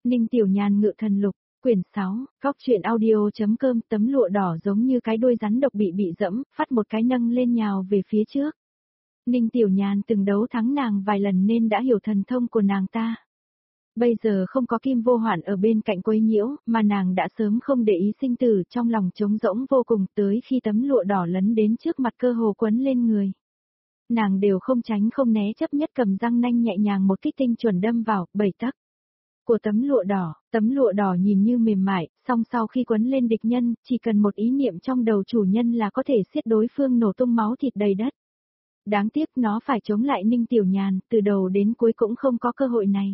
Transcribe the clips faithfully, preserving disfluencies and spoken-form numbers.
Ninh Tiểu Nhàn ngự thần lục, quyển sáu, góc truyện audio.com. Tấm lụa đỏ giống như cái đuôi rắn độc bị bị dẫm, phát một cái nâng lên nhào về phía trước. Ninh Tiểu Nhàn từng đấu thắng nàng vài lần nên đã hiểu thần thông của nàng ta. Bây giờ không có Kim Vô Hoản ở bên cạnh quấy nhiễu, mà nàng đã sớm không để ý sinh tử, trong lòng trống rỗng vô cùng, tới khi tấm lụa đỏ lấn đến trước mặt cơ hồ quấn lên người. Nàng đều không tránh không né, chấp nhất cầm răng nanh nhẹ nhàng một kích tinh chuẩn đâm vào, bảy tấc của tấm lụa đỏ. Tấm lụa đỏ nhìn như mềm mại, song sau khi quấn lên địch nhân, chỉ cần một ý niệm trong đầu chủ nhân là có thể xiết đối phương nổ tung máu thịt đầy đất. Đáng tiếc nó phải chống lại Ninh Tiểu Nhàn, từ đầu đến cuối cũng không có cơ hội này.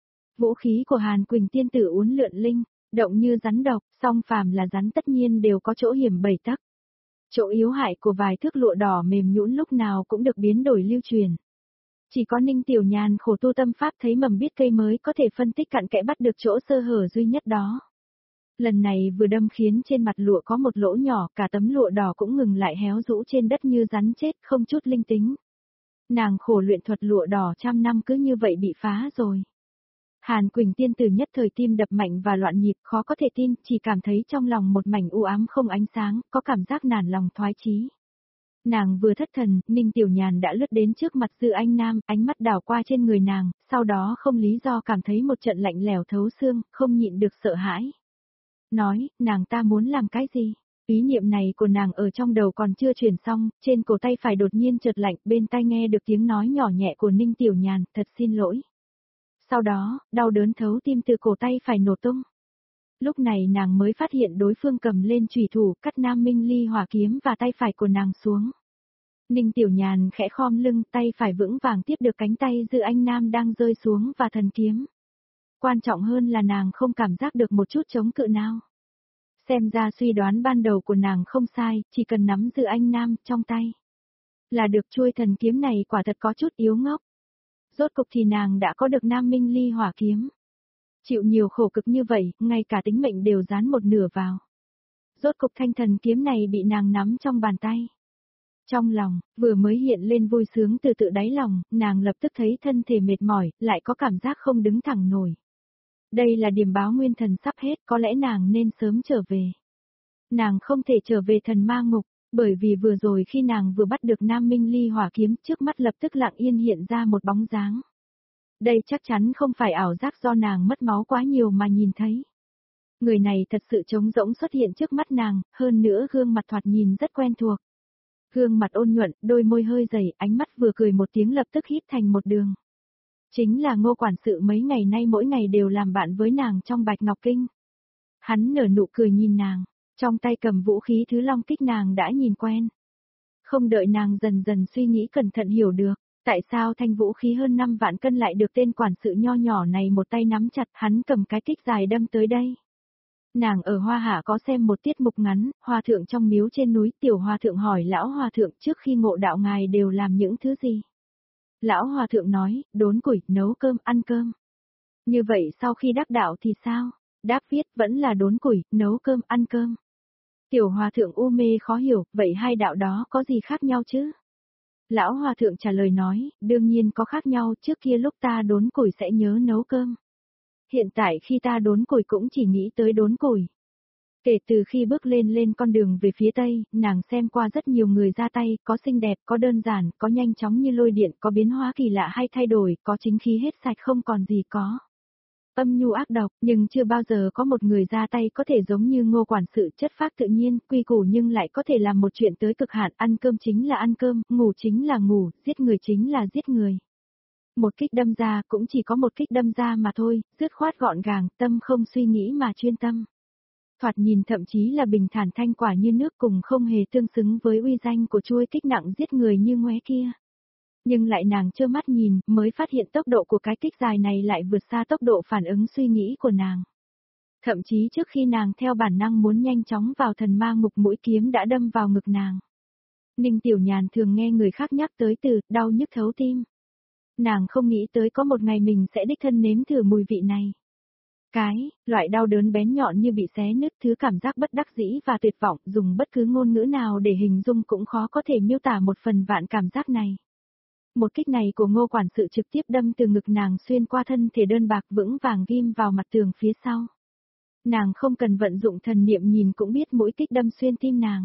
Vũ khí của Hàn Quỳnh tiên tử uốn lượn linh, động như rắn độc, song phàm là rắn tất nhiên đều có chỗ hiểm bảy tấc. Chỗ yếu hại của vài thước lụa đỏ mềm nhũn lúc nào cũng được biến đổi lưu truyền. Chỉ có Ninh Tiểu Nhàn khổ tu tâm pháp thấy mầm biết cây mới có thể phân tích cặn kẽ bắt được chỗ sơ hở duy nhất đó. Lần này vừa đâm khiến trên mặt lụa có một lỗ nhỏ, cả tấm lụa đỏ cũng ngừng lại héo rũ trên đất như rắn chết, không chút linh tính. Nàng khổ luyện thuật lụa đỏ trăm năm cứ như vậy bị phá rồi. Hàn Quỳnh tiên tử nhất thời tim đập mạnh và loạn nhịp, khó có thể tin, chỉ cảm thấy trong lòng một mảnh u ám không ánh sáng, có cảm giác nản lòng thoái chí. Nàng vừa thất thần, Ninh Tiểu Nhàn đã lướt đến trước mặt Dư Anh Nam, ánh mắt đảo qua trên người nàng, sau đó không lý do cảm thấy một trận lạnh lẽo thấu xương, không nhịn được sợ hãi. Nói, nàng ta muốn làm cái gì? Ý niệm này của nàng ở trong đầu còn chưa chuyển xong, trên cổ tay phải đột nhiên chợt lạnh, bên tai nghe được tiếng nói nhỏ nhẹ của Ninh Tiểu Nhàn, thật xin lỗi. Sau đó, đau đớn thấu tim từ cổ tay phải nổ tung. Lúc này nàng mới phát hiện đối phương cầm lên chủy thủ, cắt Nam Minh Ly hỏa kiếm và tay phải của nàng xuống. Ninh Tiểu Nhàn khẽ khom lưng, tay phải vững vàng tiếp được cánh tay Dư Anh Nam đang rơi xuống và thần kiếm. Quan trọng hơn là nàng không cảm giác được một chút chống cự nào. Xem ra suy đoán ban đầu của nàng không sai, chỉ cần nắm Dư Anh Nam trong tay là được. Chuôi thần kiếm này quả thật có chút yếu ngốc. Rốt cục thì nàng đã có được Nam Minh Ly hỏa kiếm. Chịu nhiều khổ cực như vậy, ngay cả tính mệnh đều dán một nửa vào. Rốt cục thanh thần kiếm này bị nàng nắm trong bàn tay. Trong lòng, vừa mới hiện lên vui sướng từ tự đáy lòng, nàng lập tức thấy thân thể mệt mỏi, lại có cảm giác không đứng thẳng nổi. Đây là điểm báo nguyên thần sắp hết, có lẽ nàng nên sớm trở về. Nàng không thể trở về thần ma ngục, bởi vì vừa rồi khi nàng vừa bắt được Nam Minh Ly hỏa kiếm, trước mắt lập tức lặng yên hiện ra một bóng dáng. Đây chắc chắn không phải ảo giác do nàng mất máu quá nhiều mà nhìn thấy. Người này thật sự trống rỗng xuất hiện trước mắt nàng, hơn nữa gương mặt thoạt nhìn rất quen thuộc. Gương mặt ôn nhuận, đôi môi hơi dày, ánh mắt vừa cười một tiếng lập tức hít thành một đường. Chính là Ngô quản sự mấy ngày nay mỗi ngày đều làm bạn với nàng trong Bạch Ngọc Kinh. Hắn nở nụ cười nhìn nàng, trong tay cầm vũ khí thứ long kích nàng đã nhìn quen. Không đợi nàng dần dần suy nghĩ cẩn thận hiểu được, tại sao thanh vũ khí hơn năm vạn cân lại được tên quản sự nho nhỏ này một tay nắm chặt, hắn cầm cái kích dài đâm tới đây. Nàng ở Hoa Hạ có xem một tiết mục ngắn, hòa thượng trong miếu trên núi, tiểu hòa thượng hỏi lão hòa thượng trước khi ngộ đạo ngài đều làm những thứ gì? Lão hòa thượng nói, đốn củi, nấu cơm, ăn cơm. Như vậy sau khi đắc đạo thì sao? Đáp viết vẫn là đốn củi, nấu cơm, ăn cơm. Tiểu hòa thượng u mê khó hiểu, vậy hai đạo đó có gì khác nhau chứ? Lão hòa thượng trả lời nói, đương nhiên có khác nhau, trước kia lúc ta đốn củi sẽ nhớ nấu cơm. Hiện tại khi ta đốn củi cũng chỉ nghĩ tới đốn củi. Kể từ khi bước lên lên con đường về phía Tây, nàng xem qua rất nhiều người ra tay, có xinh đẹp, có đơn giản, có nhanh chóng như lôi điện, có biến hóa kỳ lạ hay thay đổi, có chính khí hết sạch không còn gì có. Âm nhu ác độc, nhưng chưa bao giờ có một người ra tay có thể giống như Ngô quản sự, chất phác tự nhiên, quy củ nhưng lại có thể làm một chuyện tới cực hạn, ăn cơm chính là ăn cơm, ngủ chính là ngủ, giết người chính là giết người. Một kích đâm ra cũng chỉ có một kích đâm ra mà thôi, dứt khoát gọn gàng, tâm không suy nghĩ mà chuyên tâm. Thoạt nhìn thậm chí là bình thản thanh quả như nước, cùng không hề tương xứng với uy danh của chuôi kích nặng giết người như ngoé kia. Nhưng lại nàng trơ mắt nhìn, mới phát hiện tốc độ của cái kích dài này lại vượt xa tốc độ phản ứng suy nghĩ của nàng. Thậm chí trước khi nàng theo bản năng muốn nhanh chóng vào thần ma ngục, mũi kiếm đã đâm vào ngực nàng. Ninh Tiểu Nhàn thường nghe người khác nhắc tới từ đau nhức thấu tim. Nàng không nghĩ tới có một ngày mình sẽ đích thân nếm thử mùi vị này. Cái, loại đau đớn bén nhọn như bị xé nứt, thứ cảm giác bất đắc dĩ và tuyệt vọng, dùng bất cứ ngôn ngữ nào để hình dung cũng khó có thể miêu tả một phần vạn cảm giác này. Một kích này của Ngô quản sự trực tiếp đâm từ ngực nàng xuyên qua thân thể đơn bạc vững vàng ghim vào mặt tường phía sau. Nàng không cần vận dụng thần niệm nhìn cũng biết mũi kích đâm xuyên tim nàng.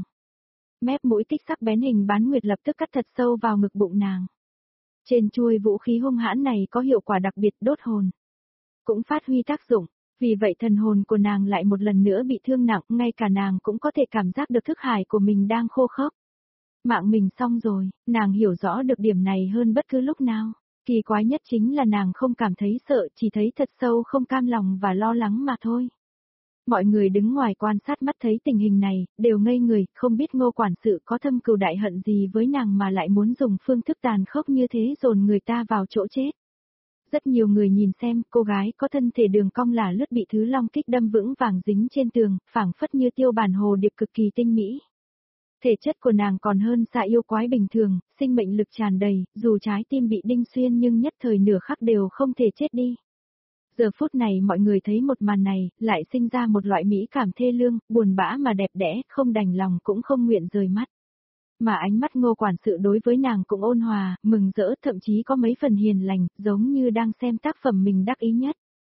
Mép mũi kích sắc bén hình bán nguyệt lập tức cắt thật sâu vào ngực bụng nàng. Trên chuôi vũ khí hung hãn này có hiệu quả đặc biệt đốt hồn. Cũng phát huy tác dụng, vì vậy thần hồn của nàng lại một lần nữa bị thương nặng, ngay cả nàng cũng có thể cảm giác được thức hải của mình đang khô khốc. Mạng mình xong rồi, nàng hiểu rõ được điểm này hơn bất cứ lúc nào. Kỳ quái nhất chính là nàng không cảm thấy sợ, chỉ thấy thật sâu không cam lòng và lo lắng mà thôi. Mọi người đứng ngoài quan sát mắt thấy tình hình này, đều ngây người, không biết Ngô quản sự có thâm cừu đại hận gì với nàng mà lại muốn dùng phương thức tàn khốc như thế dồn người ta vào chỗ chết. Rất nhiều người nhìn xem, cô gái có thân thể đường cong là lướt bị thứ long kích đâm vững vàng dính trên tường, phảng phất như tiêu bản hồ điệp cực kỳ tinh mỹ. Thể chất của nàng còn hơn xa yêu quái bình thường, sinh mệnh lực tràn đầy, dù trái tim bị đinh xuyên nhưng nhất thời nửa khắc đều không thể chết đi. Giờ phút này mọi người thấy một màn này, lại sinh ra một loại mỹ cảm thê lương, buồn bã mà đẹp đẽ, không đành lòng cũng không nguyện rời mắt. Mà ánh mắt Ngô quản sự đối với nàng cũng ôn hòa, mừng rỡ, thậm chí có mấy phần hiền lành, giống như đang xem tác phẩm mình đắc ý nhất.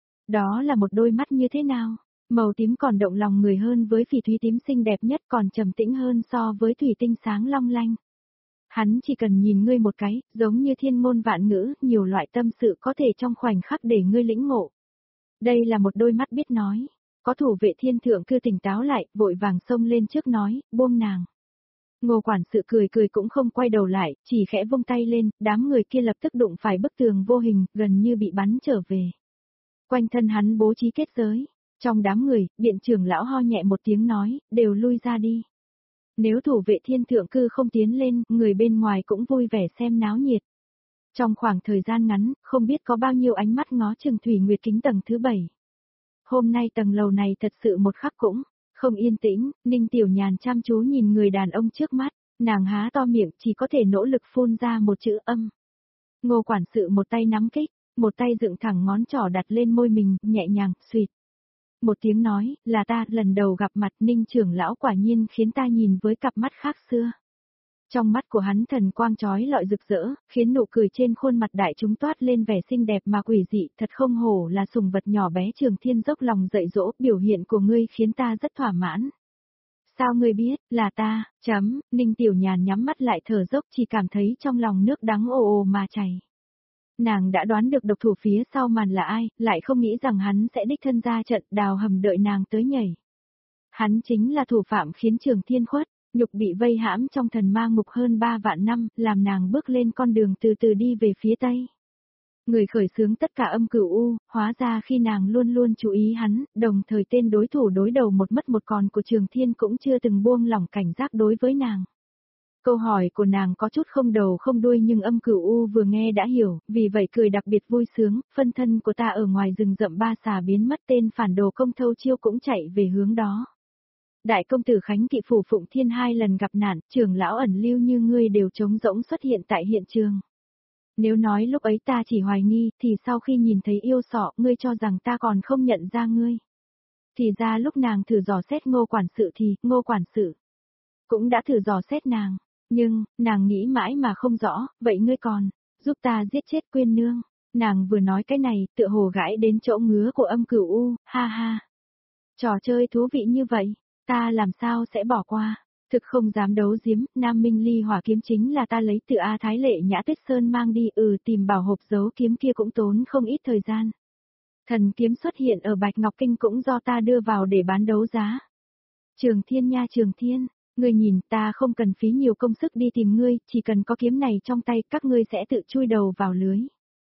Đó là một đôi mắt như thế nào? Màu tím còn động lòng người hơn với phỉ thúy tím xinh đẹp nhất, còn trầm tĩnh hơn so với thủy tinh sáng long lanh. Hắn chỉ cần nhìn ngươi một cái, giống như thiên ngôn vạn ngữ, nhiều loại tâm sự có thể trong khoảnh khắc để ngươi lĩnh ngộ. Đây là một đôi mắt biết nói. Có thủ vệ thiên thượng cư tỉnh táo lại, vội vàng xông lên trước nói, buông nàng. Ngô quản sự cười cười cũng không quay đầu lại, chỉ khẽ vung tay lên, đám người kia lập tức đụng phải bức tường vô hình, gần như bị bắn trở về. Quanh thân hắn bố trí kết giới. Trong đám người, biện trưởng lão ho nhẹ một tiếng nói, đều lui ra đi. Nếu thủ vệ thiên thượng cư không tiến lên, người bên ngoài cũng vui vẻ xem náo nhiệt. Trong khoảng thời gian ngắn, không biết có bao nhiêu ánh mắt ngó chừng Thủy Nguyệt kính tầng thứ bảy. Hôm nay tầng lầu này thật sự một khắc cũng không yên tĩnh, Ninh Tiểu Nhàn chăm chú nhìn người đàn ông trước mắt, nàng há to miệng chỉ có thể nỗ lực phun ra một chữ âm. Ngô quản sự một tay nắm kích, một tay dựng thẳng ngón trỏ đặt lên môi mình, nhẹ nhàng, suýt. Một tiếng nói, là ta, lần đầu gặp mặt Ninh trưởng lão quả nhiên khiến ta nhìn với cặp mắt khác xưa. Trong mắt của hắn thần quang chói lọi rực rỡ, khiến nụ cười trên khuôn mặt đại chúng toát lên vẻ xinh đẹp mà quỷ dị, thật không hổ là sùng vật nhỏ bé Trường Thiên dốc lòng dạy dỗ, biểu hiện của ngươi khiến ta rất thỏa mãn. Sao ngươi biết, là ta, chấm, Ninh Tiểu Nhàn nhắm mắt lại thở dốc chỉ cảm thấy trong lòng nước đắng ồ ồ mà chảy. Nàng đã đoán được độc thủ phía sau màn là ai, lại không nghĩ rằng hắn sẽ đích thân ra trận đào hầm đợi nàng tới nhảy. Hắn chính là thủ phạm khiến Trường Thiên khuất, nhục bị vây hãm trong thần ma ngục hơn ba vạn năm, làm nàng bước lên con đường từ từ đi về phía Tây. Người khởi xướng tất cả âm cửu u, hóa ra khi nàng luôn luôn chú ý hắn, đồng thời tên đối thủ đối đầu một mất một còn của Trường Thiên cũng chưa từng buông lỏng cảnh giác đối với nàng. Câu hỏi của nàng có chút không đầu không đuôi nhưng âm cửu u vừa nghe đã hiểu, vì vậy cười đặc biệt vui sướng, phân thân của ta ở ngoài rừng rậm ba xà biến mất, tên phản đồ Công Thâu Chiêu cũng chạy về hướng đó. Đại công tử Khánh Kỵ phủ Phụng Thiên hai lần gặp nạn, trưởng lão ẩn lưu như ngươi đều trống rỗng xuất hiện tại hiện trường. Nếu nói lúc ấy ta chỉ hoài nghi, thì sau khi nhìn thấy yêu sọ, ngươi cho rằng ta còn không nhận ra ngươi. Thì ra lúc nàng thử dò xét Ngô quản sự thì, Ngô quản sự cũng đã thử dò xét nàng. Nhưng, nàng nghĩ mãi mà không rõ, vậy ngươi còn, giúp ta giết chết Quyên nương. Nàng vừa nói cái này, tựa hồ gãi đến chỗ ngứa của âm cửu u, ha ha. Trò chơi thú vị như vậy, ta làm sao sẽ bỏ qua. Thực không dám đấu giếm, Nam Minh Ly hỏa kiếm chính là ta lấy từ A Thái Lệ Nhã Tuyết Sơn mang đi, ừ tìm bảo hộp giấu kiếm kia cũng tốn không ít thời gian. Thần kiếm xuất hiện ở Bạch Ngọc Kinh cũng do ta đưa vào để bán đấu giá. Trường Thiên nha Trường Thiên. Ngươi nhìn, ta không cần phí nhiều công sức đi tìm ngươi, chỉ cần có kiếm này trong tay, các ngươi sẽ tự chui đầu vào lưới.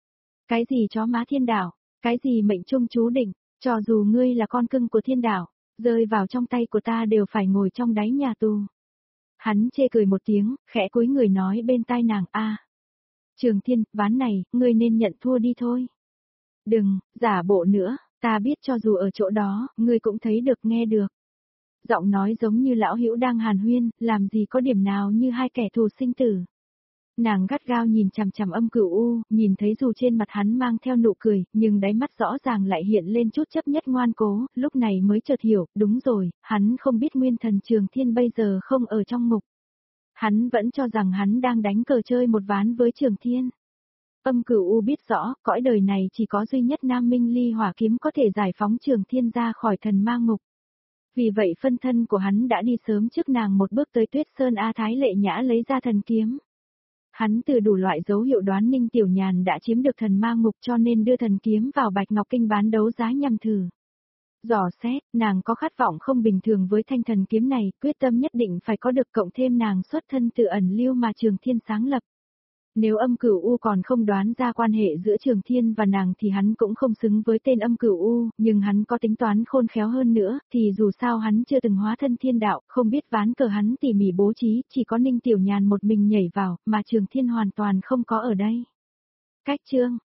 Cái gì chó má thiên đảo, cái gì mệnh trung chú định, cho dù ngươi là con cưng của thiên đảo, rơi vào trong tay của ta đều phải ngồi trong đáy nhà tù. Hắn chê cười một tiếng, khẽ cúi người nói bên tai nàng, a, Trường Thiên, ván này, ngươi nên nhận thua đi thôi. Đừng, giả bộ nữa, ta biết cho dù ở chỗ đó, ngươi cũng thấy được nghe được. Giọng nói giống như lão hữu đang hàn huyên, làm gì có điểm nào như hai kẻ thù sinh tử. Nàng gắt gao nhìn chằm chằm âm cửu u, nhìn thấy dù trên mặt hắn mang theo nụ cười, nhưng đáy mắt rõ ràng lại hiện lên chút chấp nhất ngoan cố, lúc này mới chợt hiểu, đúng rồi, hắn không biết nguyên thần Trường Thiên bây giờ không ở trong ngục. Hắn vẫn cho rằng hắn đang đánh cờ chơi một ván với Trường Thiên. Âm Cửu U biết rõ, cõi đời này chỉ có duy nhất Nam Minh Ly Hỏa Kiếm có thể giải phóng Trường Thiên ra khỏi thần ma ngục. Vì vậy phân thân của hắn đã đi sớm trước nàng một bước tới Tuyết Sơn A Thái Lệ Nhã lấy ra thần kiếm. Hắn từ đủ loại dấu hiệu đoán Ninh Tiểu Nhàn đã chiếm được thần ma ngục cho nên đưa thần kiếm vào Bạch Ngọc Kinh bán đấu giá nhằm thử. Dò xét, nàng có khát vọng không bình thường với thanh thần kiếm này, quyết tâm nhất định phải có được, cộng thêm nàng xuất thân từ ẩn lưu mà Trường Thiên sáng lập. Nếu Âm Cửu U còn không đoán ra quan hệ giữa Trường Thiên và nàng thì hắn cũng không xứng với tên Âm Cửu U, nhưng hắn có tính toán khôn khéo hơn nữa, thì dù sao hắn chưa từng hóa thân thiên đạo, không biết ván cờ hắn tỉ mỉ bố trí, chỉ có Ninh Tiểu Nhàn một mình nhảy vào, mà Trường Thiên hoàn toàn không có ở đây. Cách chương